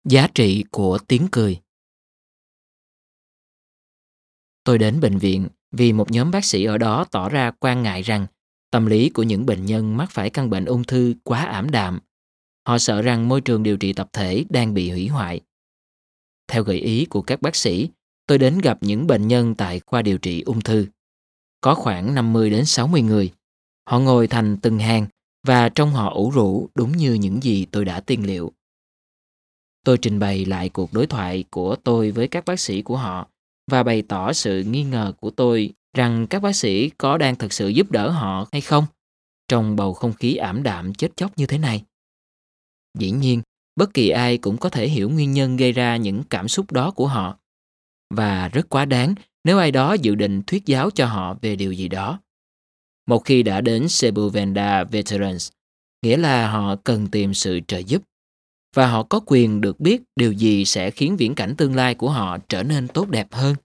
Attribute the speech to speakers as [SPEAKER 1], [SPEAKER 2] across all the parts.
[SPEAKER 1] Giá trị của tiếng cười. Tôi đến bệnh viện vì một nhóm bác sĩ ở đó tỏ ra quan ngại rằng tâm lý của những bệnh nhân mắc phải căn bệnh ung thư quá ảm đạm. Họ sợ rằng môi trường điều trị tập thể đang bị hủy hoại. Theo gợi ý của các bác sĩ, tôi đến gặp những bệnh nhân tại khoa điều trị ung thư. Có khoảng 50 đến 60 người. Họ ngồi thành từng hàng và trông họ ủ rũ đúng như những gì tôi đã tiên liệu. Tôi trình bày lại cuộc đối thoại của tôi với các bác sĩ của họ và bày tỏ sự nghi ngờ của tôi rằng các bác sĩ có đang thực sự giúp đỡ họ hay không trong bầu không khí ảm đạm chết chóc như thế này. Dĩ nhiên, bất kỳ ai cũng có thể hiểu nguyên nhân gây ra những cảm xúc đó của họ và rất quá đáng nếu ai đó dự định thuyết giáo cho họ về điều gì đó. Một khi đã đến Sepulveda Veterans, nghĩa là họ cần tìm sự trợ giúp và họ có quyền được biết điều gì sẽ khiến viễn cảnh tương lai của họ trở nên tốt đẹp hơn.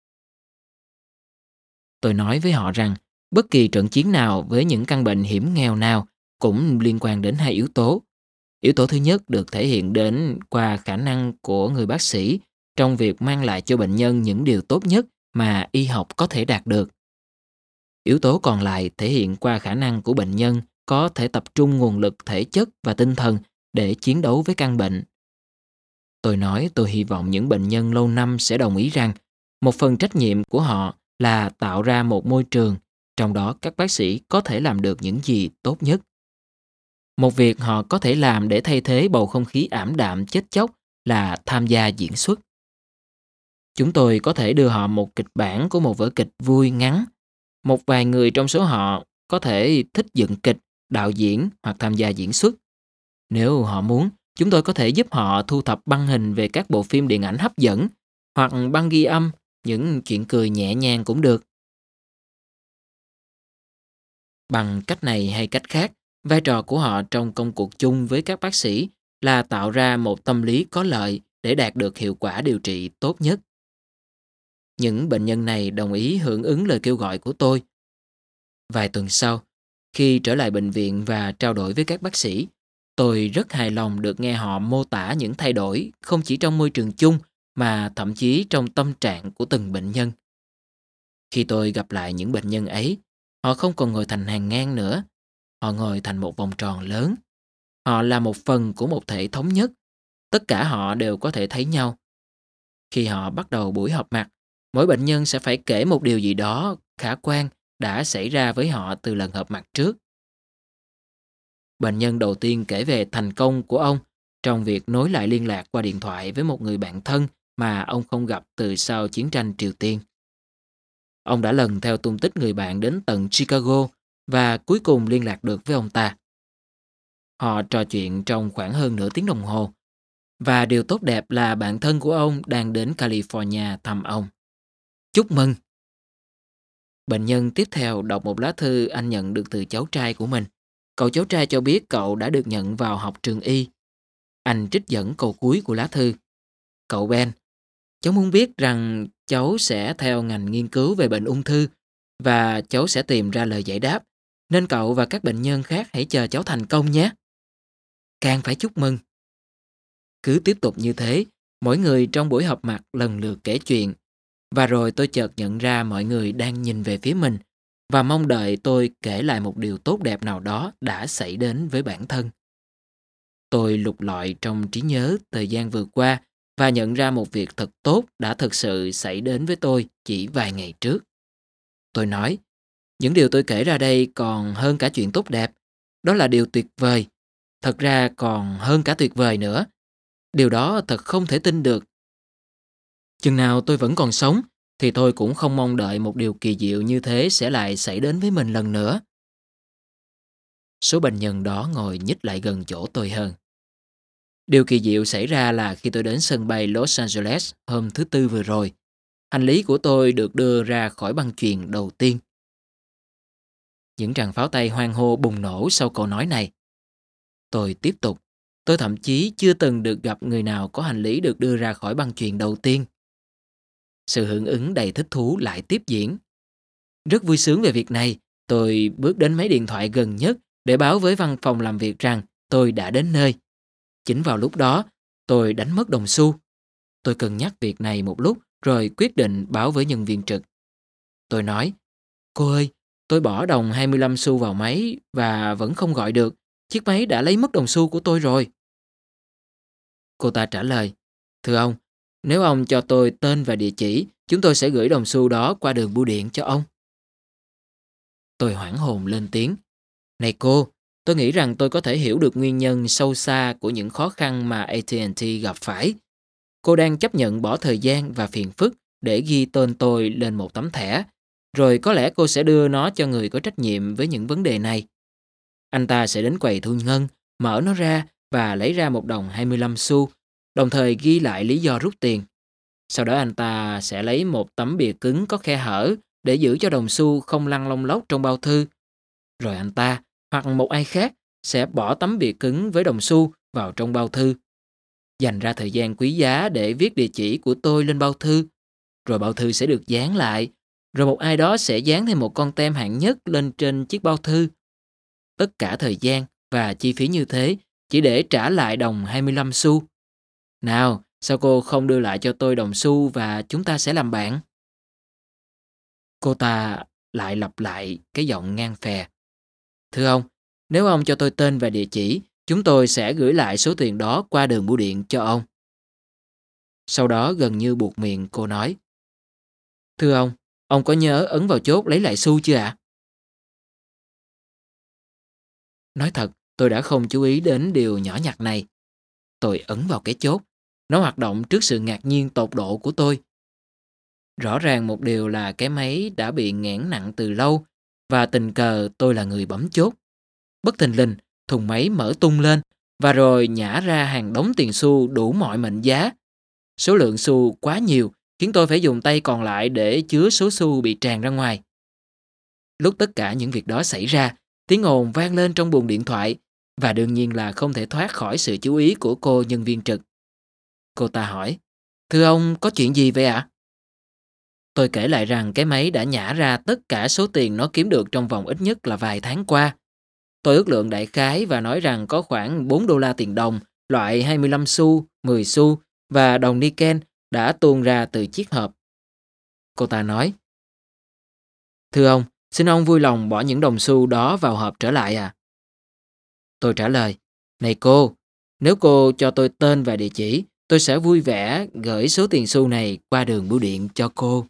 [SPEAKER 1] Tôi nói với họ rằng bất kỳ trận chiến nào với những căn bệnh hiểm nghèo nào cũng liên quan đến hai yếu tố. Yếu tố thứ nhất được thể hiện đến qua khả năng của người bác sĩ trong việc mang lại cho bệnh nhân những điều tốt nhất mà y học có thể đạt được. Yếu tố còn lại thể hiện qua khả năng của bệnh nhân có thể tập trung nguồn lực thể chất và tinh thần để chiến đấu với căn bệnh. Tôi nói tôi hy vọng những bệnh nhân lâu năm sẽ đồng ý rằng một phần trách nhiệm của họ là tạo ra một môi trường trong đó các bác sĩ có thể làm được những gì tốt nhất. Một việc họ có thể làm để thay thế bầu không khí ảm đạm chết chóc là tham gia diễn xuất. Chúng tôi có thể đưa họ một kịch bản của một vở kịch vui ngắn. Một vài người trong số họ có thể thích dựng kịch, đạo diễn hoặc tham gia diễn xuất. Nếu họ muốn, chúng tôi có thể giúp họ thu thập băng hình về các bộ phim điện ảnh hấp dẫn hoặc băng ghi âm, những chuyện cười nhẹ nhàng cũng được. Bằng cách này hay cách khác, vai trò của họ trong công cuộc chung với các bác sĩ là tạo ra một tâm lý có lợi để đạt được hiệu quả điều trị tốt nhất. Những bệnh nhân này đồng ý hưởng ứng lời kêu gọi của tôi. Vài tuần sau, khi trở lại bệnh viện và trao đổi với các bác sĩ, tôi rất hài lòng được nghe họ mô tả những thay đổi không chỉ trong môi trường chung mà thậm chí trong tâm trạng của từng bệnh nhân. Khi tôi gặp lại những bệnh nhân ấy, họ không còn ngồi thành hàng ngang nữa. Họ ngồi thành một vòng tròn lớn. Họ là một phần của một thể thống nhất. Tất cả họ đều có thể thấy nhau. Khi họ bắt đầu buổi họp mặt, mỗi bệnh nhân sẽ phải kể một điều gì đó khả quan đã xảy ra với họ từ lần họp mặt trước. Bệnh nhân đầu tiên kể về thành công của ông trong việc nối lại liên lạc qua điện thoại với một người bạn thân mà ông không gặp từ sau chiến tranh Triều Tiên. Ông đã lần theo tung tích người bạn đến tận Chicago và cuối cùng liên lạc được với ông ta. Họ trò chuyện trong khoảng hơn nửa tiếng đồng hồ. Và điều tốt đẹp là bạn thân của ông đang đến California thăm ông. Chúc mừng! Bệnh nhân tiếp theo đọc một lá thư anh nhận được từ cháu trai của mình. Cậu cháu trai cho biết cậu đã được nhận vào học trường y. Anh trích dẫn câu cuối của lá thư. Cậu Ben, cháu muốn biết rằng cháu sẽ theo ngành nghiên cứu về bệnh ung thư và cháu sẽ tìm ra lời giải đáp, nên cậu và các bệnh nhân khác hãy chờ cháu thành công nhé. Càng phải chúc mừng. Cứ tiếp tục như thế, mỗi người trong buổi họp mặt lần lượt kể chuyện, và rồi tôi chợt nhận ra mọi người đang nhìn về phía mình và mong đợi tôi kể lại một điều tốt đẹp nào đó đã xảy đến với bản thân. Tôi lục lọi trong trí nhớ thời gian vừa qua và nhận ra một việc thật tốt đã thực sự xảy đến với tôi chỉ vài ngày trước. Tôi nói, những điều tôi kể ra đây còn hơn cả chuyện tốt đẹp. Đó là điều tuyệt vời. Thật ra còn hơn cả tuyệt vời nữa. Điều đó thật không thể tin được. Chừng nào tôi vẫn còn sống thì tôi cũng không mong đợi một điều kỳ diệu như thế sẽ lại xảy đến với mình lần nữa. Số bệnh nhân đó ngồi nhích lại gần chỗ tôi hơn. Điều kỳ diệu xảy ra là khi tôi đến sân bay Los Angeles hôm thứ Tư vừa rồi, hành lý của tôi được đưa ra khỏi băng chuyền đầu tiên. Những tràng pháo tay hoan hô bùng nổ sau câu nói này. Tôi tiếp tục. Tôi thậm chí chưa từng được gặp người nào có hành lý được đưa ra khỏi băng chuyền đầu tiên. Sự hưởng ứng đầy thích thú lại tiếp diễn. Rất vui sướng về việc này, tôi bước đến máy điện thoại gần nhất để báo với văn phòng làm việc rằng tôi đã đến nơi. Chính vào lúc đó, Tôi đánh mất đồng xu. Tôi cân nhắc việc này một lúc rồi quyết định báo với nhân viên trực. Tôi nói, cô ơi, tôi bỏ đồng 25 xu vào máy và vẫn không gọi được. Chiếc máy đã lấy mất đồng xu của tôi rồi. Cô ta trả lời, thưa ông, nếu ông cho tôi tên và địa chỉ, chúng tôi sẽ gửi đồng xu đó qua đường bưu điện cho ông. Tôi hoảng hồn lên tiếng, này cô, tôi nghĩ rằng tôi có thể hiểu được nguyên nhân sâu xa của những khó khăn mà AT&T gặp phải. Cô đang chấp nhận bỏ thời gian và phiền phức để ghi tên tôi lên một tấm thẻ, rồi có lẽ cô sẽ đưa nó cho người có trách nhiệm với những vấn đề này. Anh ta sẽ đến quầy thu ngân, mở nó ra và lấy ra một đồng 25 xu, đồng thời ghi lại lý do rút tiền. Sau đó anh ta sẽ lấy một tấm bìa cứng có khe hở để giữ cho đồng xu không lăn lông lốc trong bao thư. Rồi anh ta hoặc một ai khác sẽ bỏ tấm bìa cứng với đồng xu vào trong bao thư. Dành ra thời gian quý giá để viết địa chỉ của tôi lên bao thư. Rồi bao thư sẽ được dán lại. Rồi một ai đó sẽ dán thêm một con tem hạng nhất lên trên chiếc bao thư. Tất cả thời gian và chi phí như thế chỉ để trả lại đồng 25 xu. Nào, sao cô không đưa lại cho tôi đồng xu và chúng ta sẽ làm bạn? Cô ta lại lặp lại cái giọng ngang phè. Thưa ông, nếu ông cho tôi tên và địa chỉ, chúng tôi sẽ gửi lại số tiền đó qua đường bưu điện cho ông. Sau đó gần như buột miệng cô nói, thưa ông có nhớ ấn vào chốt lấy lại xu chưa ạ? Nói thật, tôi đã không chú ý đến điều nhỏ nhặt này. Tôi ấn vào cái chốt. Nó hoạt động trước sự ngạc nhiên tột độ của tôi. Rõ ràng một điều là cái máy đã bị nghẽn nặng từ lâu và tình cờ tôi là người bấm chốt. Bất thình lình, thùng máy mở tung lên và rồi nhả ra hàng đống tiền xu đủ mọi mệnh giá. Số lượng xu quá nhiều khiến tôi phải dùng tay còn lại để chứa số xu bị tràn ra ngoài. Lúc tất cả những việc đó xảy ra, tiếng ồn vang lên trong buồng điện thoại và đương nhiên là không thể thoát khỏi sự chú ý của cô nhân viên trực. Cô ta hỏi, thưa ông, có chuyện gì vậy ạ? Tôi kể lại rằng cái máy đã nhả ra tất cả số tiền nó kiếm được trong vòng ít nhất là vài tháng qua. Tôi ước lượng đại khái và nói rằng có khoảng 4 đô la tiền đồng, loại 25 xu, 10 xu và đồng Niken đã tuôn ra từ chiếc hộp. Cô ta nói, thưa ông, xin ông vui lòng bỏ những đồng xu đó vào hộp trở lại à? Tôi trả lời, này cô, nếu cô cho tôi tên và địa chỉ, tôi sẽ vui vẻ gửi số tiền xu này qua đường bưu điện cho cô.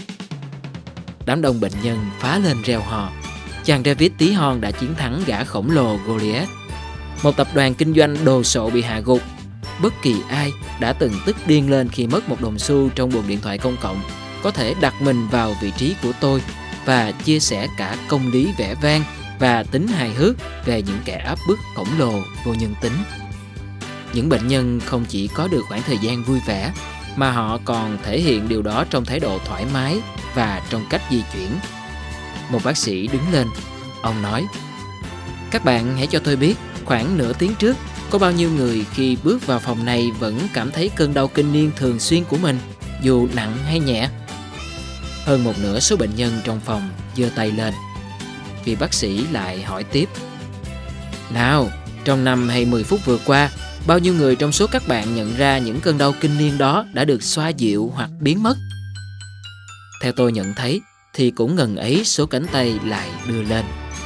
[SPEAKER 1] Đám đông bệnh nhân phá lên reo hò. Chàng David tí hon đã chiến thắng gã khổng lồ Goliath. Một tập đoàn kinh doanh đồ sộ bị hạ gục. Bất kỳ ai đã từng tức điên lên khi mất một đồng xu trong buồng điện thoại công cộng có thể đặt mình vào vị trí của tôi và chia sẻ cả công lý vẻ vang và tính hài hước về những kẻ áp bức khổng lồ vô nhân tính. Những bệnh nhân không chỉ có được khoảng thời gian vui vẻ mà họ còn thể hiện điều đó trong thái độ thoải mái và trong cách di chuyển. Một bác sĩ đứng lên, ông nói, các bạn hãy cho tôi biết khoảng nửa tiếng trước có bao nhiêu người khi bước vào phòng này vẫn cảm thấy cơn đau kinh niên thường xuyên của mình, dù nặng hay nhẹ. Hơn một nửa số bệnh nhân trong phòng giơ tay lên. Vị bác sĩ lại hỏi tiếp, nào, trong 5 hay 10 phút vừa qua, bao nhiêu người trong số các bạn nhận ra những cơn đau kinh niên đó đã được xoa dịu hoặc biến mất? Theo tôi nhận thấy, thì cũng ngần ấy số cánh tay lại đưa lên.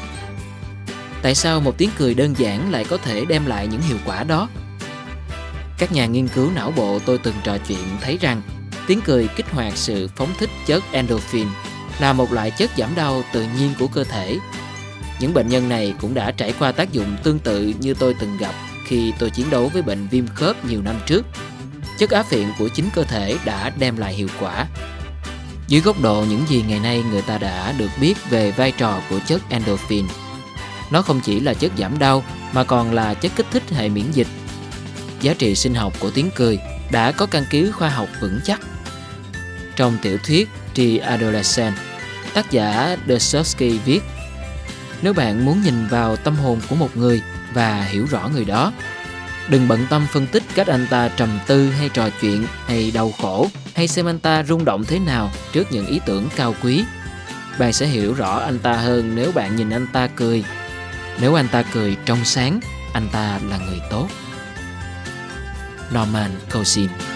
[SPEAKER 1] Tại sao một tiếng cười đơn giản lại có thể đem lại những hiệu quả đó? Các nhà nghiên cứu não bộ tôi từng trò chuyện thấy rằng tiếng cười kích hoạt sự phóng thích chất endorphin, là một loại chất giảm đau tự nhiên của cơ thể. Những bệnh nhân này cũng đã trải qua tác dụng tương tự như tôi từng gặp khi tôi chiến đấu với bệnh viêm khớp nhiều năm trước. Chất á phiện của chính cơ thể đã đem lại hiệu quả. Dưới góc độ những gì ngày nay người ta đã được biết về vai trò của chất endorphin, nó không chỉ là chất giảm đau mà còn là chất kích thích hệ miễn dịch. Giá trị sinh học của tiếng cười đã có căn cứ khoa học vững chắc. Trong tiểu thuyết The Adolescent, tác giả Dostoevsky viết, nếu bạn muốn nhìn vào tâm hồn của một người và hiểu rõ người đó, đừng bận tâm phân tích cách anh ta trầm tư hay trò chuyện hay đau khổ hay xem anh ta rung động thế nào trước những ý tưởng cao quý. Bạn sẽ hiểu rõ anh ta hơn nếu bạn nhìn anh ta cười. Nếu anh ta cười trong sáng, anh ta là người tốt. Norman Cousins.